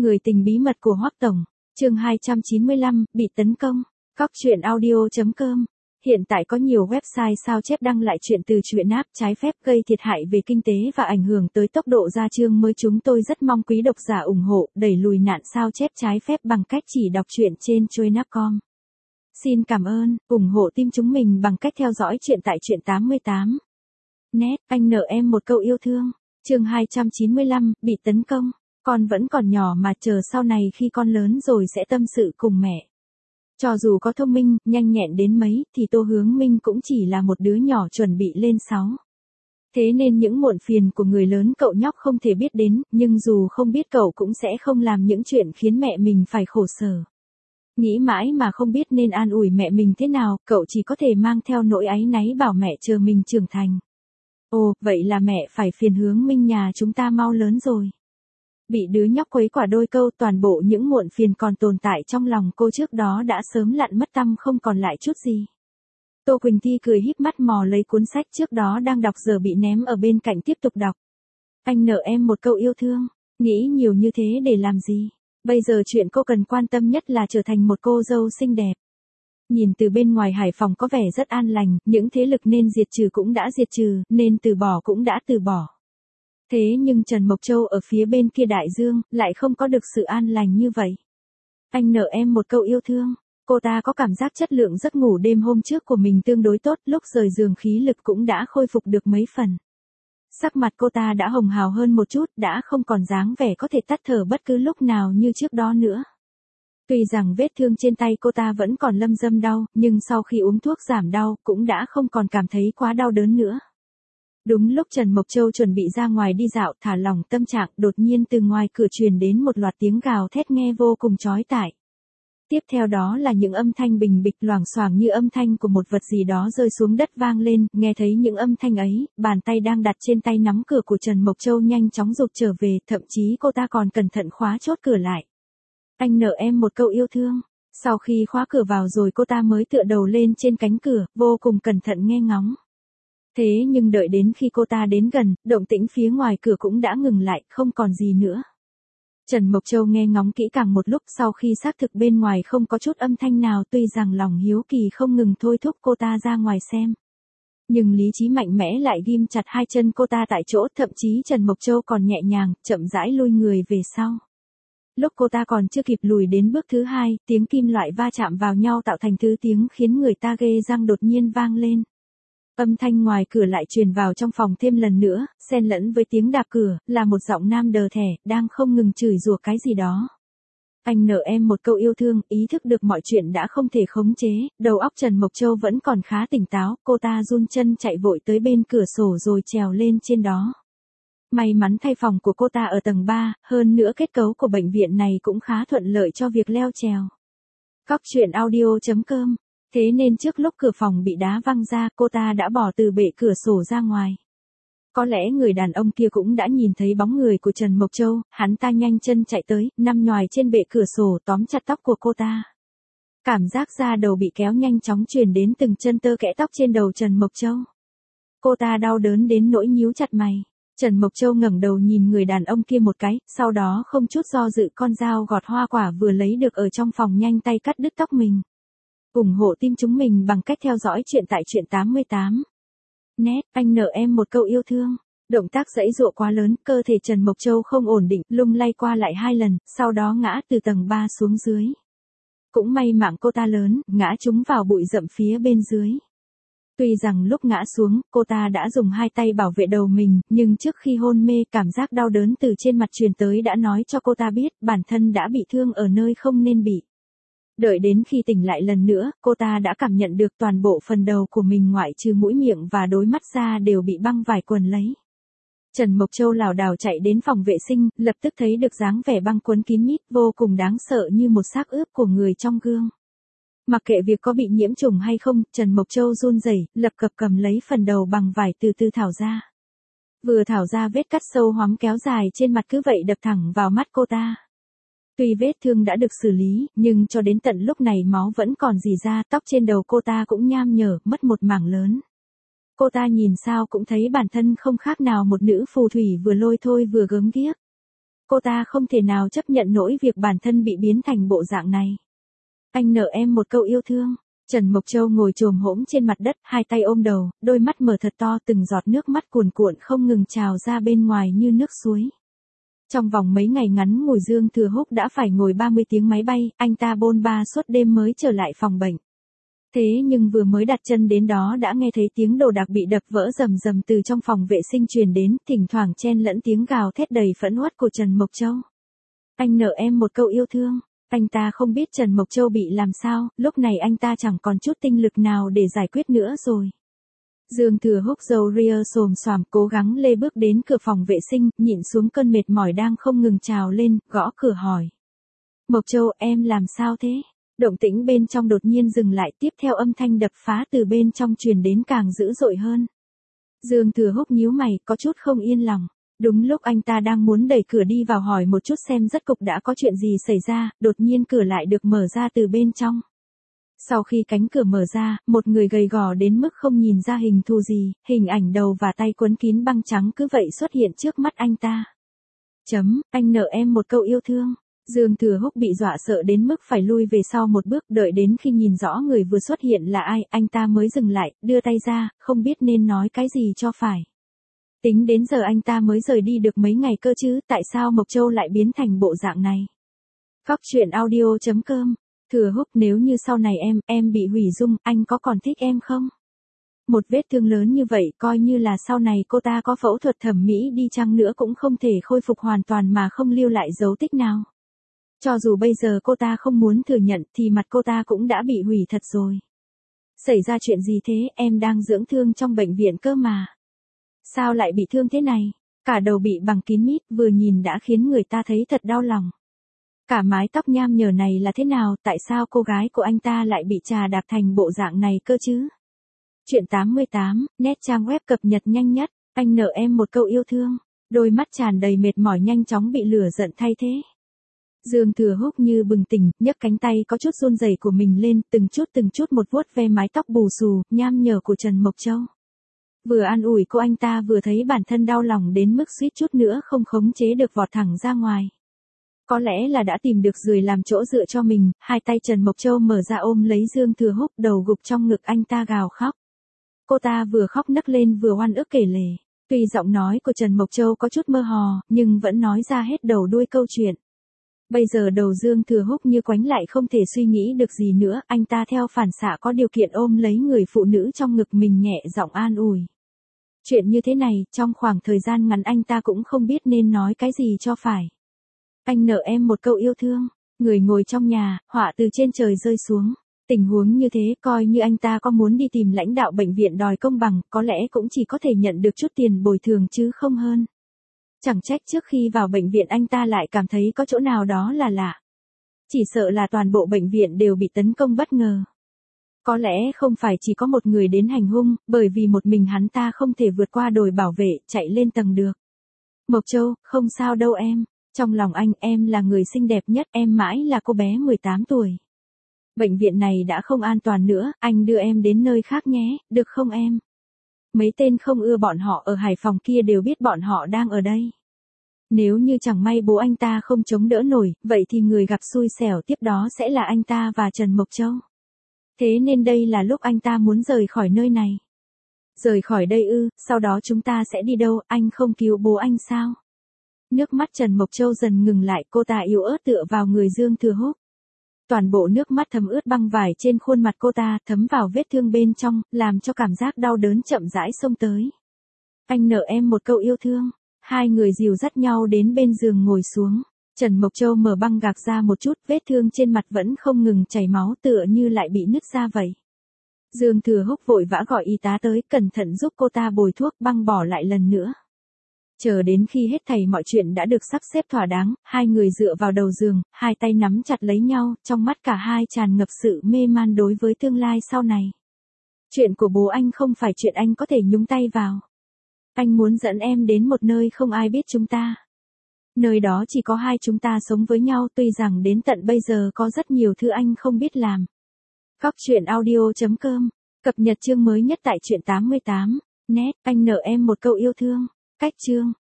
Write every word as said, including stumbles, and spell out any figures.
Người tình bí mật của Hoắc Tổng, chương hai trăm chín mươi lăm, bị tấn công. Cóc truyện audio chấm com. Hiện tại có nhiều website sao chép đăng lại chuyện từ truyện app trái phép gây thiệt hại về kinh tế và ảnh hưởng tới tốc độ ra chương mới. Chúng tôi rất mong quý độc giả ủng hộ đẩy lùi nạn sao chép trái phép bằng cách chỉ đọc truyện trên truyện app chấm com. Xin cảm ơn, ủng hộ team chúng mình bằng cách theo dõi truyện tại truyện tám mươi tám. Net, anh nợ em một câu yêu thương. Chương hai trăm chín mươi lăm, bị tấn công. Con vẫn còn nhỏ mà, chờ sau này khi con lớn rồi sẽ tâm sự cùng mẹ. Cho dù có thông minh, nhanh nhẹn đến mấy, thì Tô Hướng Minh cũng chỉ là một đứa nhỏ chuẩn bị lên sáu. Thế nên những muộn phiền của người lớn cậu nhóc không thể biết đến, nhưng dù không biết cậu cũng sẽ không làm những chuyện khiến mẹ mình phải khổ sở. Nghĩ mãi mà không biết nên an ủi mẹ mình thế nào, cậu chỉ có thể mang theo nỗi áy náy bảo mẹ chờ mình trưởng thành. Ồ, vậy là mẹ phải phiền Hướng Minh nhà chúng ta mau lớn rồi. Bị đứa nhóc quấy quả đôi câu, toàn bộ những muộn phiền còn tồn tại trong lòng cô trước đó đã sớm lặn mất tăm không còn lại chút gì. Tô Quỳnh Thi cười híp mắt mò lấy cuốn sách trước đó đang đọc giờ bị ném ở bên cạnh tiếp tục đọc. Anh nợ em một câu yêu thương, nghĩ nhiều như thế để làm gì? Bây giờ chuyện cô cần quan tâm nhất là trở thành một cô dâu xinh đẹp. Nhìn từ bên ngoài Hải Phòng có vẻ rất an lành, những thế lực nên diệt trừ cũng đã diệt trừ, nên từ bỏ cũng đã từ bỏ. Thế nhưng Trần Mộc Châu ở phía bên kia đại dương, lại không có được sự an lành như vậy. Anh nợ em một câu yêu thương. Cô ta có cảm giác chất lượng giấc ngủ đêm hôm trước của mình tương đối tốt, lúc rời giường khí lực cũng đã khôi phục được mấy phần. Sắc mặt cô ta đã hồng hào hơn một chút, đã không còn dáng vẻ có thể tắt thở bất cứ lúc nào như trước đó nữa. Tuy rằng vết thương trên tay cô ta vẫn còn lâm dâm đau, nhưng sau khi uống thuốc giảm đau, cũng đã không còn cảm thấy quá đau đớn nữa. Đúng lúc Trần Mộc Châu chuẩn bị ra ngoài đi dạo thả lỏng tâm trạng, đột nhiên từ ngoài cửa truyền đến một loạt tiếng gào thét nghe vô cùng chói tai. Tiếp theo đó là những âm thanh bình bịch loảng xoảng như âm thanh của một vật gì đó rơi xuống đất vang lên. Nghe thấy những âm thanh ấy, bàn tay đang đặt trên tay nắm cửa của Trần Mộc Châu nhanh chóng rụt trở về, thậm chí cô ta còn cẩn thận khóa chốt cửa lại. Anh nợ em một câu yêu thương. Sau khi khóa cửa vào rồi cô ta mới tựa đầu lên trên cánh cửa, vô cùng cẩn thận nghe ngóng. Thế nhưng đợi đến khi cô ta đến gần, động tĩnh phía ngoài cửa cũng đã ngừng lại, không còn gì nữa. Trần Mộc Châu nghe ngóng kỹ càng một lúc sau khi xác thực bên ngoài không có chút âm thanh nào, tuy rằng lòng hiếu kỳ không ngừng thôi thúc cô ta ra ngoài xem. Nhưng lý trí mạnh mẽ lại ghim chặt hai chân cô ta tại chỗ, thậm chí Trần Mộc Châu còn nhẹ nhàng, chậm rãi lui người về sau. Lúc cô ta còn chưa kịp lùi đến bước thứ hai, tiếng kim loại va chạm vào nhau tạo thành thứ tiếng khiến người ta ghê răng đột nhiên vang lên. Âm thanh ngoài cửa lại truyền vào trong phòng thêm lần nữa, xen lẫn với tiếng đạp cửa, là một giọng nam đờ thẻ, đang không ngừng chửi rủa cái gì đó. Anh nợ em một câu yêu thương, ý thức được mọi chuyện đã không thể khống chế, đầu óc Trần Mộc Châu vẫn còn khá tỉnh táo, cô ta run chân chạy vội tới bên cửa sổ rồi trèo lên trên đó. May mắn thay phòng của cô ta ở tầng ba, hơn nữa kết cấu của bệnh viện này cũng khá thuận lợi cho việc leo trèo. Cóc truyện audio chấm com. Thế nên trước lúc cửa phòng bị đá văng ra, cô ta đã bỏ từ bệ cửa sổ ra ngoài. Có lẽ người đàn ông kia cũng đã nhìn thấy bóng người của Trần Mộc Châu, hắn ta nhanh chân chạy tới, nằm nhoài trên bệ cửa sổ tóm chặt tóc của cô ta. Cảm giác da đầu bị kéo nhanh chóng truyền đến từng chân tơ kẽ tóc trên đầu Trần Mộc Châu. Cô ta đau đớn đến nỗi nhíu chặt mày. Trần Mộc Châu ngẩng đầu nhìn người đàn ông kia một cái, sau đó không chút do dự con dao gọt hoa quả vừa lấy được ở trong phòng nhanh tay cắt đứt tóc mình. Ủng hộ team chúng mình bằng cách theo dõi truyện tại truyện tám mươi tám. Net, anh nợ em một câu yêu thương. Động tác giãy giụa quá lớn, cơ thể Trần Mộc Châu không ổn định, lung lay qua lại hai lần, sau đó ngã từ tầng ba xuống dưới. Cũng may mạng cô ta lớn, ngã trúng vào bụi rậm phía bên dưới. Tuy rằng lúc ngã xuống, cô ta đã dùng hai tay bảo vệ đầu mình, nhưng trước khi hôn mê, cảm giác đau đớn từ trên mặt truyền tới đã nói cho cô ta biết bản thân đã bị thương ở nơi không nên bị. Đợi đến khi tỉnh lại lần nữa, cô ta đã cảm nhận được toàn bộ phần đầu của mình ngoại trừ mũi miệng và đôi mắt ra đều bị băng vải quần lấy. Trần Mộc Châu lảo đảo chạy đến phòng vệ sinh, lập tức thấy được dáng vẻ băng quấn kín mít vô cùng đáng sợ như một xác ướp của người trong gương. Mặc kệ việc có bị nhiễm trùng hay không, Trần Mộc Châu run rẩy, lập cập cầm lấy phần đầu bằng vải từ từ tháo ra. Vừa tháo ra vết cắt sâu hoắm kéo dài trên mặt cứ vậy đập thẳng vào mắt cô ta. Tuy vết thương đã được xử lý, nhưng cho đến tận lúc này máu vẫn còn rỉ ra, tóc trên đầu cô ta cũng nham nhở, mất một mảng lớn. Cô ta nhìn sao cũng thấy bản thân không khác nào một nữ phù thủy vừa lôi thôi vừa gớm ghiếc. Cô ta không thể nào chấp nhận nổi việc bản thân bị biến thành bộ dạng này. Anh nợ em một câu yêu thương. Trần Mộc Châu ngồi chồm hổm trên mặt đất, hai tay ôm đầu, đôi mắt mở thật to, từng giọt nước mắt cuồn cuộn không ngừng trào ra bên ngoài như nước suối. Trong vòng mấy ngày ngắn ngủi Dương Thừa Húc đã phải ngồi ba mươi tiếng máy bay, anh ta bôn ba suốt đêm mới trở lại phòng bệnh. Thế nhưng vừa mới đặt chân đến đó đã nghe thấy tiếng đồ đạc bị đập vỡ rầm rầm từ trong phòng vệ sinh truyền đến, thỉnh thoảng chen lẫn tiếng gào thét đầy phẫn uất của Trần Mộc Châu. Anh nợ em một câu yêu thương. Anh ta không biết Trần Mộc Châu bị làm sao, lúc này anh ta chẳng còn chút tinh lực nào để giải quyết nữa rồi. Dương Thừa Húc râu ria xồm xoàm cố gắng lê bước đến cửa phòng vệ sinh, nhịn xuống cơn mệt mỏi đang không ngừng trào lên, gõ cửa hỏi. Mộc Châu, em làm sao thế? Động tĩnh bên trong đột nhiên dừng lại, tiếp theo âm thanh đập phá từ bên trong truyền đến càng dữ dội hơn. Dương Thừa Húc nhíu mày, có chút không yên lòng. Đúng lúc anh ta đang muốn đẩy cửa đi vào hỏi một chút xem rốt cục đã có chuyện gì xảy ra, đột nhiên cửa lại được mở ra từ bên trong. Sau khi cánh cửa mở ra, một người gầy gò đến mức không nhìn ra hình thù gì, hình ảnh đầu và tay quấn kín băng trắng cứ vậy xuất hiện trước mắt anh ta. Chấm, anh nợ em một câu yêu thương. Dương Thừa Húc bị dọa sợ đến mức phải lui về sau một bước, đợi đến khi nhìn rõ người vừa xuất hiện là ai, anh ta mới dừng lại, đưa tay ra, không biết nên nói cái gì cho phải. Tính đến giờ anh ta mới rời đi được mấy ngày cơ chứ, tại sao Mộc Châu lại biến thành bộ dạng này? Cóc truyện audio chấm com. Thừa Húc, nếu như sau này em, em bị hủy dung, anh có còn thích em không? Một vết thương lớn như vậy, coi như là sau này cô ta có phẫu thuật thẩm mỹ đi chăng nữa cũng không thể khôi phục hoàn toàn mà không lưu lại dấu tích nào. Cho dù bây giờ cô ta không muốn thừa nhận thì mặt cô ta cũng đã bị hủy thật rồi. Xảy ra chuyện gì thế, em đang dưỡng thương trong bệnh viện cơ mà. Sao lại bị thương thế này? Cả đầu bị bằng kín mít, vừa nhìn đã khiến người ta thấy thật đau lòng. Cả mái tóc nham nhở này là thế nào, tại sao cô gái của anh ta lại bị trà đạp thành bộ dạng này cơ chứ? Chuyện tám mươi tám, nét trang web cập nhật nhanh nhất, anh nợ em một câu yêu thương. Đôi mắt tràn đầy mệt mỏi nhanh chóng bị lửa giận thay thế. Dương Thừa Húc như bừng tỉnh, nhấc cánh tay có chút run rẩy của mình lên, từng chút từng chút một vuốt ve mái tóc bù xù, nham nhở của Trần Mộc Châu. Vừa an ủi cô anh ta vừa thấy bản thân đau lòng đến mức suýt chút nữa không khống chế được vọt thẳng ra ngoài. Có lẽ là đã tìm được giường làm chỗ dựa cho mình, hai tay Trần Mộc Châu mở ra ôm lấy Dương Thừa Húc, đầu gục trong ngực anh ta gào khóc. Cô ta vừa khóc nấc lên vừa oan ức kể lể. Tuy giọng nói của Trần Mộc Châu có chút mơ hồ, nhưng vẫn nói ra hết đầu đuôi câu chuyện. Bây giờ đầu Dương Thừa Húc như quánh lại không thể suy nghĩ được gì nữa, anh ta theo phản xạ có điều kiện ôm lấy người phụ nữ trong ngực mình nhẹ giọng an ủi. Chuyện như thế này, trong khoảng thời gian ngắn anh ta cũng không biết nên nói cái gì cho phải. Anh nợ em một câu yêu thương. Người ngồi trong nhà, họa từ trên trời rơi xuống. Tình huống như thế, coi như anh ta có muốn đi tìm lãnh đạo bệnh viện đòi công bằng, có lẽ cũng chỉ có thể nhận được chút tiền bồi thường chứ không hơn. Chẳng trách trước khi vào bệnh viện anh ta lại cảm thấy có chỗ nào đó là lạ. Chỉ sợ là toàn bộ bệnh viện đều bị tấn công bất ngờ. Có lẽ không phải chỉ có một người đến hành hung, bởi vì một mình hắn ta không thể vượt qua đồi bảo vệ, chạy lên tầng được. Mộc Châu, không sao đâu em. Trong lòng anh, em là người xinh đẹp nhất, em mãi là cô bé mười tám tuổi. Bệnh viện này đã không an toàn nữa, anh đưa em đến nơi khác nhé, được không em? Mấy tên không ưa bọn họ ở Hải Phòng kia đều biết bọn họ đang ở đây. Nếu như chẳng may bố anh ta không chống đỡ nổi, vậy thì người gặp xui xẻo tiếp đó sẽ là anh ta và Trần Mộc Châu. Thế nên đây là lúc anh ta muốn rời khỏi nơi này. Rời khỏi đây ư, sau đó chúng ta sẽ đi đâu, anh không cứu bố anh sao? Nước mắt Trần Mộc Châu dần ngừng lại, cô ta yếu ớt tựa vào người Dương Thừa Húc. Toàn bộ nước mắt thấm ướt băng vải trên khuôn mặt cô ta, thấm vào vết thương bên trong, làm cho cảm giác đau đớn chậm rãi xông tới. Anh nợ em một câu yêu thương. Hai người dìu dắt nhau đến bên giường ngồi xuống. Trần Mộc Châu mở băng gạc ra một chút, vết thương trên mặt vẫn không ngừng chảy máu tựa như lại bị nứt ra vậy. Dương Thừa Húc vội vã gọi y tá tới, cẩn thận giúp cô ta bồi thuốc băng bỏ lại lần nữa. Chờ đến khi hết thảy mọi chuyện đã được sắp xếp thỏa đáng, hai người dựa vào đầu giường, hai tay nắm chặt lấy nhau, trong mắt cả hai tràn ngập sự mê man đối với tương lai sau này. Chuyện của bố anh không phải chuyện anh có thể nhúng tay vào. Anh muốn dẫn em đến một nơi không ai biết chúng ta. Nơi đó chỉ có hai chúng ta sống với nhau, tuy rằng đến tận bây giờ có rất nhiều thứ anh không biết làm. Cóc truyện audio chấm com, cập nhật chương mới nhất tại truyện tám mươi tám, net, anh nợ em một câu yêu thương. Cách chương